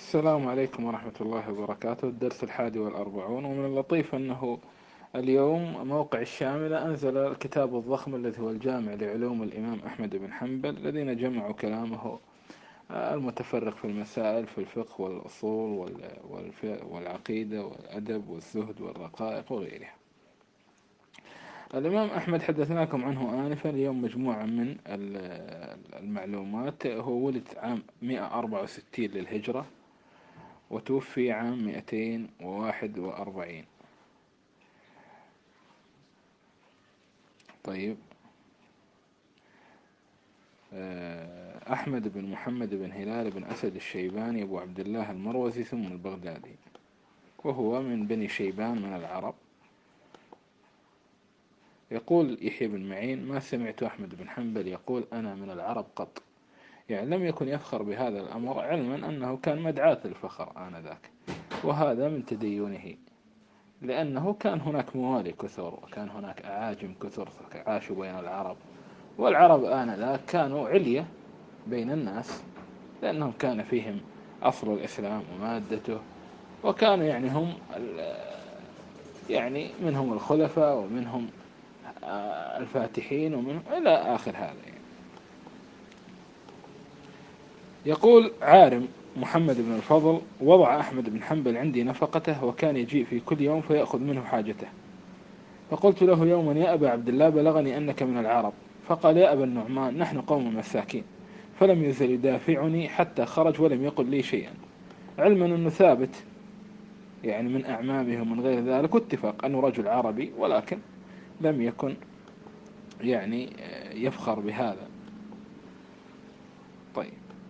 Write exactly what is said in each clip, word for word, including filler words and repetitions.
السلام عليكم ورحمة الله وبركاته. الدرس الحادي والأربعون. ومن اللطيف أنه اليوم موقع الشاملة أنزل الكتاب الضخم الذي هو الجامع لعلوم الإمام أحمد بن حنبل، الذين جمعوا كلامه المتفرق في المسائل في الفقه والأصول والعقيدة والأدب والزهد والرقائق وغيرها. الإمام أحمد حدثناكم عنه آنفا. اليوم مجموعة من المعلومات. هو ولد عام مئة وأربعة وستين للهجرة، وتوفي عام مئتين وواحد وأربعين. طيب، أحمد بن محمد بن هلال بن أسد الشيباني أبو عبد الله المروزي ثم البغدادي، وهو من بني شيبان من العرب. يقول يحيى بن معين: ما سمعت أحمد بن حنبل يقول أنا من العرب قط. يعني لم يكن يفخر بهذا الأمر، علما أنه كان مدعاة الفخر آنذاك، وهذا من تدينه، لأنه كان هناك موالي كثر، وكان هناك أعاجم كثر عاشوا بين العرب، والعرب آنذاك كانوا علية بين الناس، لأنهم كان فيهم أصل الإسلام ومادته، وكانوا يعني هم يعني منهم الخلفاء ومنهم الفاتحين ومنهم إلى آخر هذا. يعني يقول عارم محمد بن الفضل: وضع أحمد بن حنبل عندي نفقته، وكان يجيء في كل يوم فيأخذ منه حاجته. فقلت له يوما: يا أبا عبد الله، بلغني أنك من العرب. فقال: يا أبا النعمان، نحن قوم مساكين. فلم يزل يدافعني حتى خرج ولم يقل لي شيئا، علما أنه ثابت يعني من أعمامه ومن غير ذلك، واتفاق أنه رجل عربي، ولكن لم يكن يعني يفخر بهذا. طيب،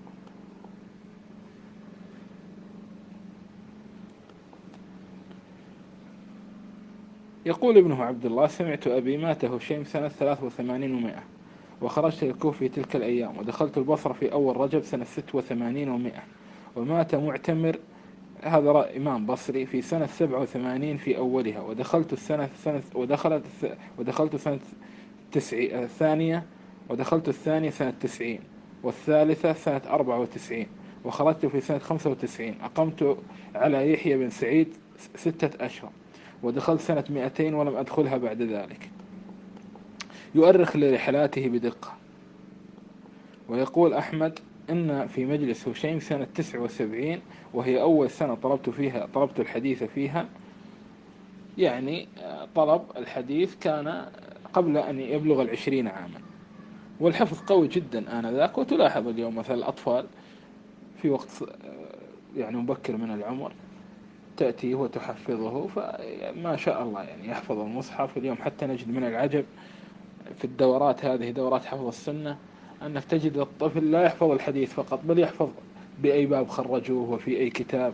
يقول ابنه عبد الله: سمعت أبي مات هشيم سنة ثلاث وثمانين ومائة، وخرجت الكوفة في تلك الأيام، ودخلت البصرة في أول رجب سنة ست وثمانين ومائة، ومات معتمر، هذا إمام بصري، في سنة سبعة وثمانين في أولها، ودخلت السنة سنة ودخلت ودخلت سنة تسعي الثانية ودخلت الثانية سنة تسعين، والثالثة سنة أربعة وتسعين، وخرجت في سنة خمسة وتسعين. أقمت على يحيى بن سعيد ستة أشهر، ودخلت سنة مئتين ولم أدخلها بعد ذلك. يؤرخ لرحلاته بدقة. ويقول أحمد: إن في مجلس هشيم سنة تسع وسبعين، وهي أول سنة طلبت فيها طلبت الحديث فيها. يعني طلب الحديث كان قبل أن يبلغ العشرين عاما، والحفظ قوي جدا آنذاك. وتلاحظ اليوم مثلا الأطفال في وقت يعني مبكر من العمر تأتيه وتحفظه، فما شاء الله يعني يحفظ المصحف. اليوم حتى نجد من العجب في الدورات هذه، دورات حفظ السنة، أنك تجد الطفل لا يحفظ الحديث فقط، بل يحفظ بأي باب خرجوه وفي أي كتاب.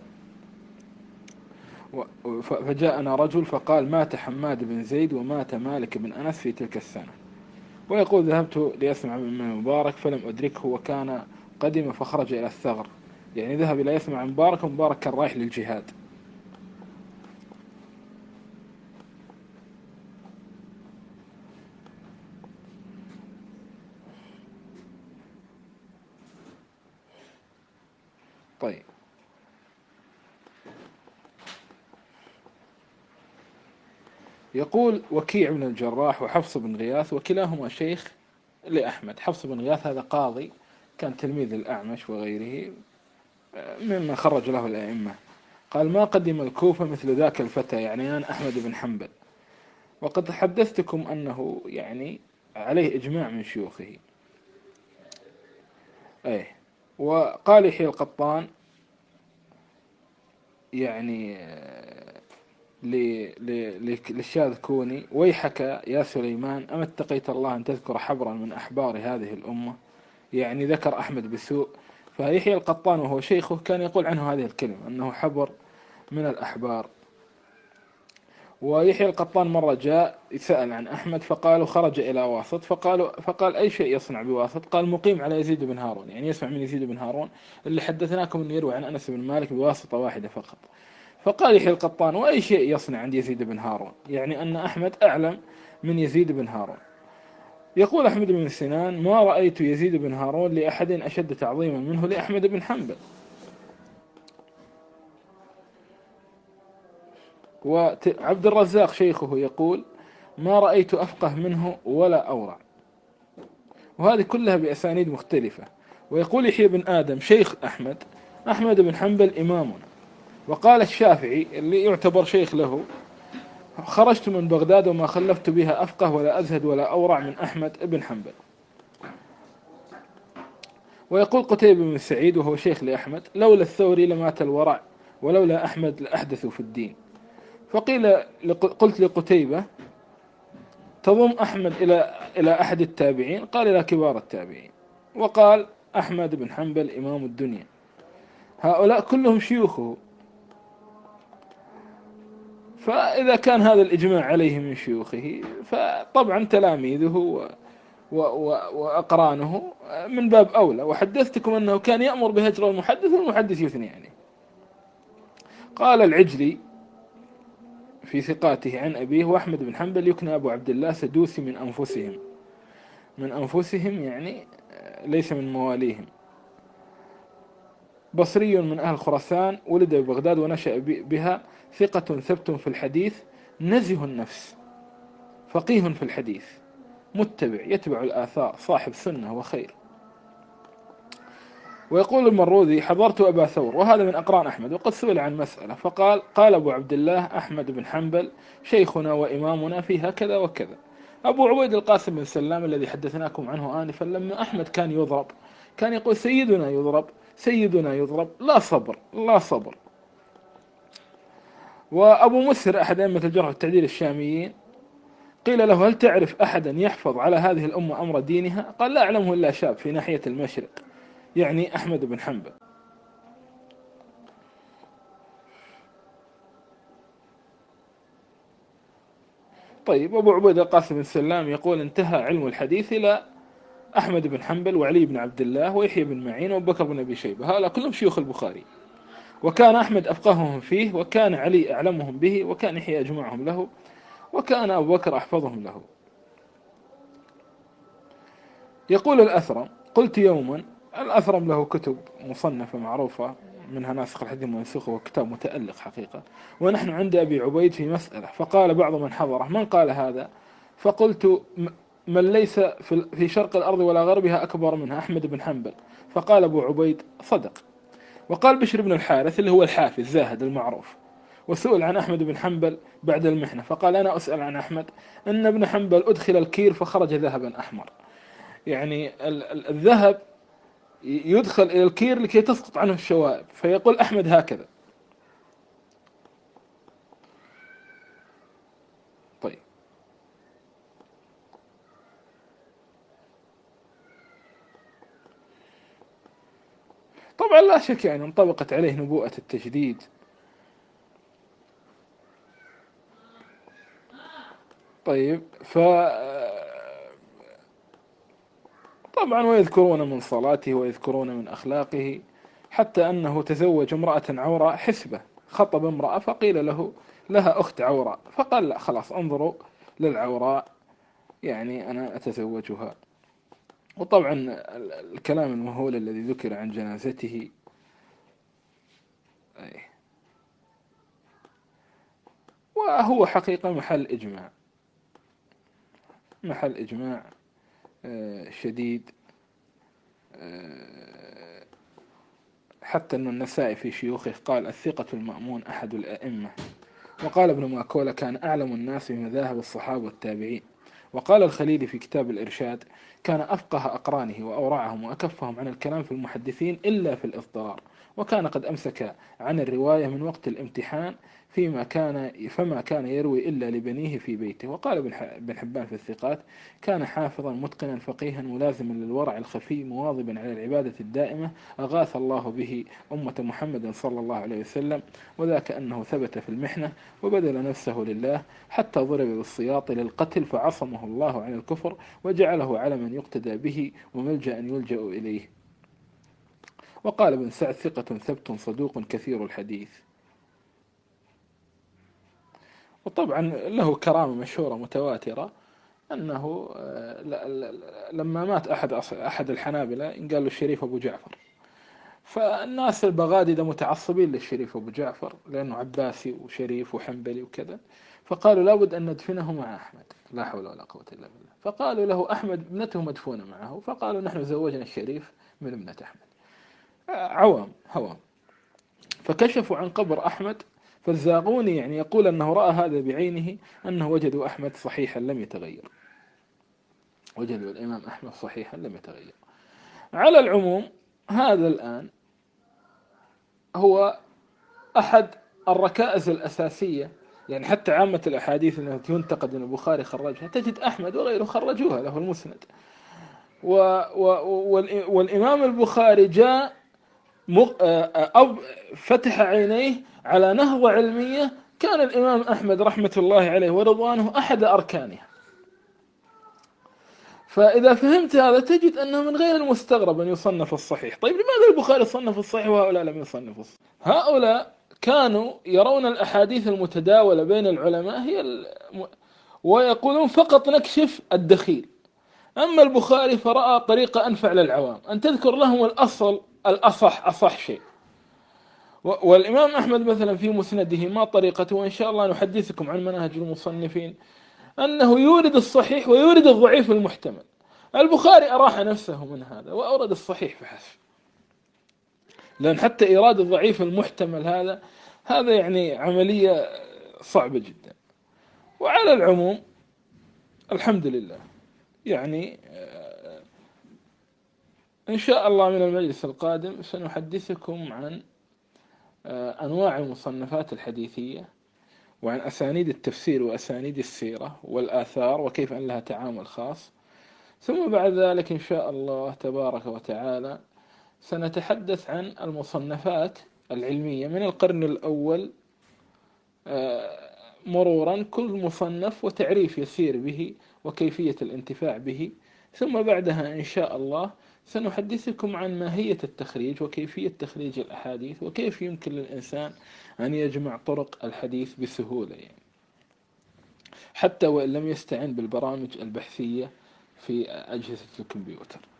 فجاءنا رجل فقال: مات حماد بن زيد ومات مالك بن أنس في تلك السنة. ويقول: ذهبت لأسمع من مبارك فلم أدركه، وكان قدم فخرج إلى الثغر. يعني ذهب إلى يسمع مبارك، ومبارك كان رايح للجهاد. طيب، يقول وكيع بن الجراح وحفص بن غياث، وكلاهما شيخ لأحمد. حفص بن غياث هذا قاضي، كان تلميذ الأعمش وغيره مما خرج له الأئمة. قال: ما قدم الكوفة مثل ذاك الفتى، يعنيان أحمد بن حنبل، وقد حدثتكم أنه يعني عليه إجماع من شيوخه. أيه. وقال يحيى القطان يعني للشاذ كوني: ويحك يا سليمان، أما اتقيت الله أن تذكر حبرا من أحبار هذه الأمة؟ يعني ذكر أحمد بسوء. فيحيى القطان وهو شيخه كان يقول عنه هذه الكلمة، أنه حبر من الأحبار. ويحيى القطان مرة جاء يسأل عن أحمد، فقالوا خرج إلى واسط، فقالوا فقال: أي شيء يصنع بواسط؟ قال: مقيم على يزيد بن هارون، يعني يسمع من يزيد بن هارون اللي حدثناكم أنه يروي عن أنس بن مالك بواسطة واحدة فقط. فقال يحيى القطان: وأي شيء يصنع عند يزيد بن هارون؟ يعني أن أحمد أعلم من يزيد بن هارون. يقول أحمد بن سنان: ما رأيت يزيد بن هارون لأحد أشد تعظيما منه لأحمد بن حنبل. وعبد الرزاق شيخه يقول ما رأيت أفقه منه ولا أورع، وهذه كلها بأسانيد مختلفة. ويقول يحيى بن آدم شيخ أحمد: أحمد بن حنبل إمامنا. وقال الشافعي اللي يعتبر شيخ له: خرجت من بغداد وما خلفت بها أفقه ولا أزهد ولا أورع من أحمد بن حنبل. ويقول قتيبة بن سعيد وهو شيخ لأحمد: لولا الثوري لمات الورع ولولا أحمد لأحدثوا في الدين. فقيل قلت لقتيبة: تضم أحمد إلى إلى أحد التابعين؟ قال: إلى كبار التابعين. وقال أحمد بن حنبل إمام الدنيا. هؤلاء كلهم شيوخه، فإذا كان هذا الإجماع عليه من شيوخه فطبعا تلاميذه و و و وأقرانه من باب أولى. وحدثتكم أنه كان يأمر بهجر المحدث والمحدث يثني عليه. قال العجلي في ثقاته عن أبيه: وأحمد بن حنبل يكنى أبو عبد الله سدوسي من أنفسهم. من أنفسهم يعني ليس من مواليهم. بصري من أهل خراسان، ولد ببغداد ونشأ بها، ثقة ثبت في الحديث، نزه النفس، فقيه في الحديث، متبع يتبع الآثار، صاحب سنة وخير. ويقول المروذي: حضرت أبا ثور، وهذا من أقران أحمد، وقد سئل عن مسألة فقال: قال أبو عبد الله أحمد بن حنبل شيخنا وإمامنا في هكذا وكذا. أبو عبيد القاسم بن سلام الذي حدثناكم عنه آنفا، لما أحمد كان يضرب كان يقول: سيدنا يضرب، سيدنا يضرب، لا صبر لا صبر. وأبو مسهر أحد أئمة الجرح والتعديل الشاميين قيل له: هل تعرف أحدا يحفظ على هذه الأمة أمر دينها؟ قال: لا أعلمه إلا شاب في ناحية المشرق، يعني أحمد بن حنبل. طيب، أبو عبيد القاسم بن سلام يقول: انتهى علم الحديث إلى أحمد بن حنبل وعلي بن عبد الله ويحيى بن معين وأبو بكر بن أبي شيبة، هؤلاء كلهم شيوخ البخاري. وكان أحمد أفقههم فيه، وكان علي أعلمهم به، وكان يحيى أجمعهم له، وكان أبو بكر أحفظهم له. يقول الأثرم: قلت يوما، الأثرم له كتب مصنفة معروفة منها ناسخ الحديث ومنسوخه، وكتاب متألق حقيقة. ونحن عند أبي عبيد في مسألة، فقال بعض من حضره: من قال هذا؟ فقلت: من ليس في شرق الأرض ولا غربها أكبر منها، أحمد بن حنبل. فقال أبو عبيد: صدق. وقال بشر بن الحارث اللي هو الحافي الزاهد المعروف، وسئل عن أحمد بن حنبل بعد المحنة فقال: أنا أسأل عن أحمد أن ابن حنبل أدخل الكير فخرج ذهبا أحمر. يعني الذهب يدخل إلى الكير لكي تسقط عنه الشوائب، فيقول أحمد هكذا. طيب، طبعا لا شك يعني انطبقت عليه نبوءة التجديد. طيب، ف طبعا ويذكرون من صلاته ويذكرون من أخلاقه، حتى أنه تزوج امرأة عوراء حسبة، خطب امرأة فقيل له لها أخت عوراء، فقال: لا خلاص، انظروا للعوراء، يعني أنا أتزوجها. وطبعا الكلام المهول الذي ذكر عن جنازته، وهو حقيقة محل إجماع، محل إجماع شديد. حتى أن النسائي في شيوخه قال: الثقة المأمون أحد الأئمة. وقال ابن ماكولة: كان أعلم الناس بمذاهب الصحابة والتابعين. وقال الخليلي في كتاب الإرشاد: كان أفقه أقرانه وأورعهم وأكفهم عن الكلام في المحدثين إلا في الإضطرار، وكان قد أمسك عن الرواية من وقت الامتحان، فيما كان فما كان يروي إلا لبنيه في بيته. وقال ابن حبان في الثقات: كان حافظا متقنا فقيها ملازما للورع الخفي مواظبا على العبادة الدائمة، أغاث الله به أمة محمد صلى الله عليه وسلم، وذاك أنه ثبت في المحنة وبذل نفسه لله حتى ضرب بالسياط للقتل فعصمه الله عن الكفر وجعله علما يقتدى به وملجأ يلجأ إليه. وقال ابن سعد: ثقة ثبت صدوق كثير الحديث. وطبعا له كرامة مشهورة متواترة أنه لما مات أحد أحد الحنابلة قال له الشريف أبو جعفر، فالناس البغاددة متعصبين للشريف أبو جعفر لأنه عباسي وشريف وحنبلي وكذا، فقالوا لابد أن ندفنه مع أحمد، لا حول ولا قوة إلا بالله. فقالوا له أحمد ابنته مدفونة معه، فقالوا نحن زوجنا الشريف من ابنة أحمد. عوام هوام. فكشفوا عن قبر أحمد، فالزاغوني يعني يقول أنه رأى هذا بعينه، أنه وجدوا أحمد صحيحا لم يتغير، وجدوا الإمام أحمد صحيحا لم يتغير. على العموم هذا الآن هو أحد الركائز الأساسية، يعني حتى عامة الأحاديث التي ينتقد أن البخاري خرجها تجد أحمد وغيره خرجوها له المسند. و و والإمام البخاري جاء أب فتح عينيه على نهضة علمية كان الإمام أحمد رحمة الله عليه ورضوانه أحد أركانها. فإذا فهمت هذا تجد أنه من غير المستغرب أن يصنف الصحيح. طيب لماذا البخاري صنف الصحيح وهؤلاء لم يصنفوا الصحيح؟ هؤلاء كانوا يرون الأحاديث المتداولة بين العلماء هي الم... ويقولون فقط نكشف الدخيل. أما البخاري فرأى طريقة أنفع للعوام، أن تذكر لهم الأصل الأصح أصح شيء. والإمام أحمد مثلا في مسنده ما طريقته، وإن شاء الله نحدثكم عن مناهج المصنفين، أنه يورد الصحيح ويورد الضعيف المحتمل. البخاري أراح نفسه من هذا وأورد الصحيح فحسب، لأن حتى إيراد الضعيف المحتمل هذا هذا يعني عملية صعبة جدا. وعلى العموم الحمد لله، يعني إن شاء الله من المجلس القادم سنحدثكم عن أنواع المصنفات الحديثية، وعن أسانيد التفسير وأسانيد السيرة والآثار وكيف أن لها تعامل خاص. ثم بعد ذلك إن شاء الله تبارك وتعالى سنتحدث عن المصنفات العلمية من القرن الأول مرورا، كل مصنف وتعريف يسير به وكيفية الانتفاع به. ثم بعدها إن شاء الله سنحدثكم عن ماهية التخريج وكيفية تخريج الأحاديث، وكيف يمكن للإنسان أن يجمع طرق الحديث بسهولة، يعني حتى وإن لم يستعن بالبرامج البحثية في أجهزة الكمبيوتر.